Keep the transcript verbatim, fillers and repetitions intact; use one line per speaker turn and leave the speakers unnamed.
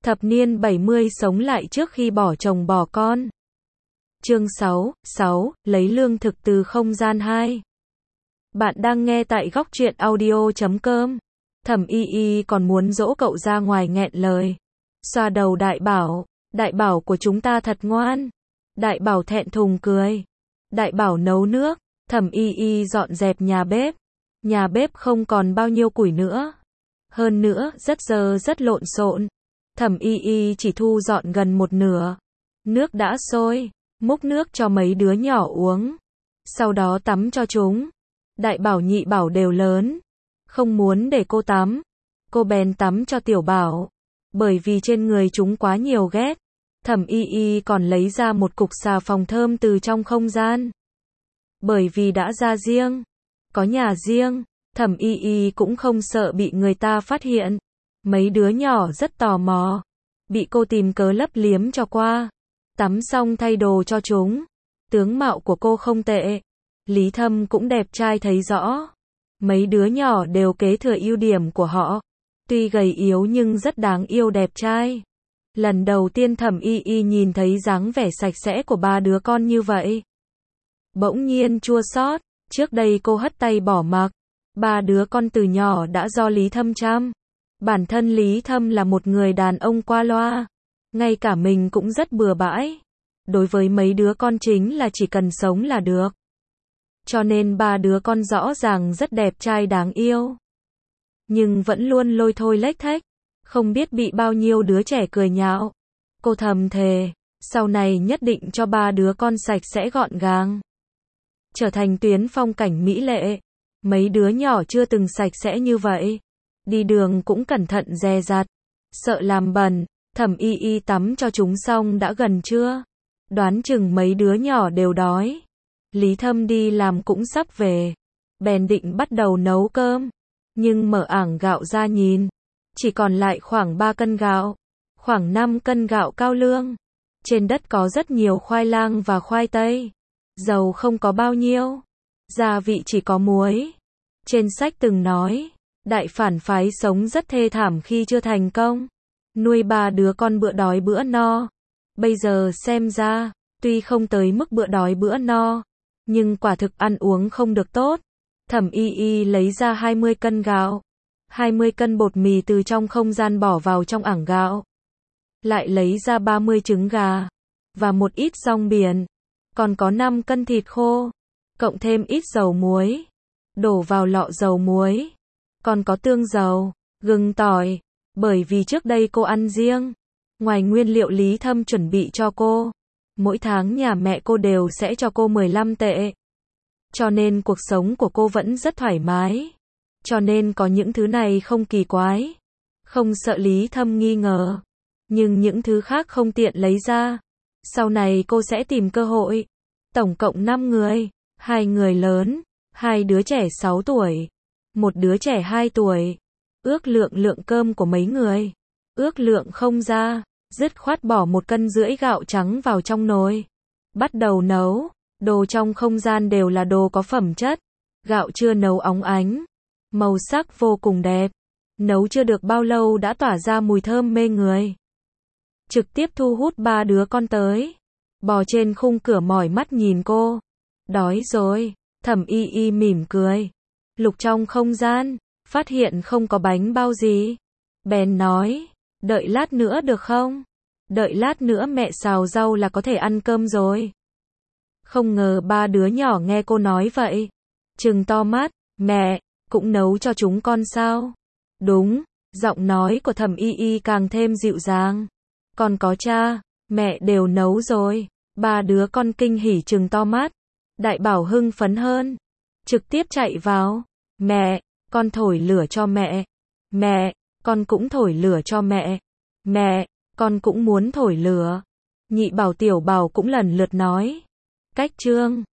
Thập niên bảy mươi sống lại trước khi bỏ chồng bỏ con. Chương sáu, sáu, lấy lương thực từ không gian hai. Bạn đang nghe tại góc truyện audio chấm com. Thẩm Y Y còn muốn dỗ cậu ra ngoài nghẹn lời. Xoa đầu Đại Bảo, Đại Bảo của chúng ta thật ngoan. Đại Bảo thẹn thùng cười. Đại Bảo nấu nước, Thẩm Y Y dọn dẹp nhà bếp. Nhà bếp không còn bao nhiêu củi nữa. Hơn nữa, rất dơ rất lộn xộn. Thẩm Y Y chỉ thu dọn gần một nửa. Nước đã sôi, múc nước cho mấy đứa nhỏ uống. Sau đó tắm cho chúng. Đại Bảo Nhị Bảo đều lớn, không muốn để cô tắm. Cô bèn tắm cho Tiểu Bảo. Bởi vì trên người chúng quá nhiều ghét, Thẩm Y Y còn lấy ra một cục xà phòng thơm từ trong không gian. Bởi vì đã ra riêng, có nhà riêng, Thẩm Y Y cũng không sợ bị người ta phát hiện. Mấy đứa nhỏ rất tò mò, bị cô tìm cớ lấp liếm cho qua. Tắm xong thay đồ cho chúng. Tướng mạo của cô không tệ, Lý Thâm cũng đẹp trai thấy rõ. Mấy đứa nhỏ đều kế thừa ưu điểm của họ. Tuy gầy yếu nhưng rất đáng yêu đẹp trai. Lần đầu tiên Thẩm Y Y nhìn thấy dáng vẻ sạch sẽ của ba đứa con như vậy, bỗng nhiên chua xót. Trước đây cô hất tay bỏ mặc. Ba đứa con từ nhỏ đã do Lý Thâm chăm. Bản thân Lý Thâm là một người đàn ông qua loa. Ngay cả mình cũng rất bừa bãi. Đối với mấy đứa con chính là chỉ cần sống là được. Cho nên ba đứa con rõ ràng rất đẹp trai đáng yêu. Nhưng vẫn luôn lôi thôi lếch thếch. Không biết bị bao nhiêu đứa trẻ cười nhạo. Cô thầm thề, sau này nhất định cho ba đứa con sạch sẽ gọn gàng. Trở thành tuyến phong cảnh mỹ lệ. Mấy đứa nhỏ chưa từng sạch sẽ như vậy. Đi đường cũng cẩn thận dè dặt. Sợ làm bẩn. Thẩm Y Y tắm cho chúng xong đã gần trưa. Đoán chừng mấy đứa nhỏ đều đói. Lý Thâm đi làm cũng sắp về. Bèn định bắt đầu nấu cơm. Nhưng mở ảng gạo ra nhìn, chỉ còn lại khoảng ba cân gạo. Khoảng năm cân gạo cao lương. Trên đất có rất nhiều khoai lang và khoai tây. Dầu không có bao nhiêu. Gia vị chỉ có muối. Trên sách từng nói, đại phản phái sống rất thê thảm khi chưa thành công. Nuôi ba đứa con bữa đói bữa no. Bây giờ xem ra, tuy không tới mức bữa đói bữa no, nhưng quả thực ăn uống không được tốt. Thẩm Y Y lấy ra hai mươi cân gạo, hai mươi cân bột mì từ trong không gian bỏ vào trong ảng gạo. Lại lấy ra ba mươi trứng gà, và một ít rong biển. Còn có năm cân thịt khô, cộng thêm ít dầu muối. Đổ vào lọ dầu muối. Còn có tương dầu, gừng tỏi. Bởi vì trước đây cô ăn riêng. Ngoài nguyên liệu Lý Thâm chuẩn bị cho cô, mỗi tháng nhà mẹ cô đều sẽ cho cô mười lăm tệ. Cho nên cuộc sống của cô vẫn rất thoải mái. Cho nên có những thứ này không kỳ quái. Không sợ Lý Thâm nghi ngờ. Nhưng những thứ khác không tiện lấy ra. Sau này cô sẽ tìm cơ hội. Tổng cộng năm người. Hai người lớn, hai đứa trẻ sáu tuổi, một đứa trẻ hai tuổi. Ước lượng lượng cơm của mấy người. Ước lượng không ra, dứt khoát bỏ một cân rưỡi gạo trắng vào trong nồi. Bắt đầu nấu. Đồ trong không gian đều là đồ có phẩm chất. Gạo chưa nấu óng ánh. Màu sắc vô cùng đẹp. Nấu chưa được bao lâu đã tỏa ra mùi thơm mê người. Trực tiếp thu hút ba đứa con tới. Bò trên khung cửa mỏi mắt nhìn cô. Đói rồi. Thẩm Y Y mỉm cười. Lục trong không gian, phát hiện không có bánh bao gì. Bèn nói, đợi lát nữa được không? Đợi lát nữa mẹ xào rau là có thể ăn cơm rồi. Không ngờ ba đứa nhỏ nghe cô nói vậy. Trừng to mắt, mẹ, cũng nấu cho chúng con sao? Đúng, giọng nói của Thẩm Y Y càng thêm dịu dàng. Còn có cha, mẹ đều nấu rồi. Ba đứa con kinh hỉ trừng to mắt. Đại Bảo hưng phấn hơn. Trực tiếp chạy vào. Mẹ, con thổi lửa cho mẹ. Mẹ, con cũng thổi lửa cho mẹ. Mẹ, con cũng muốn thổi lửa. Nhị Bảo Tiểu Bảo cũng lần lượt nói. Cách chương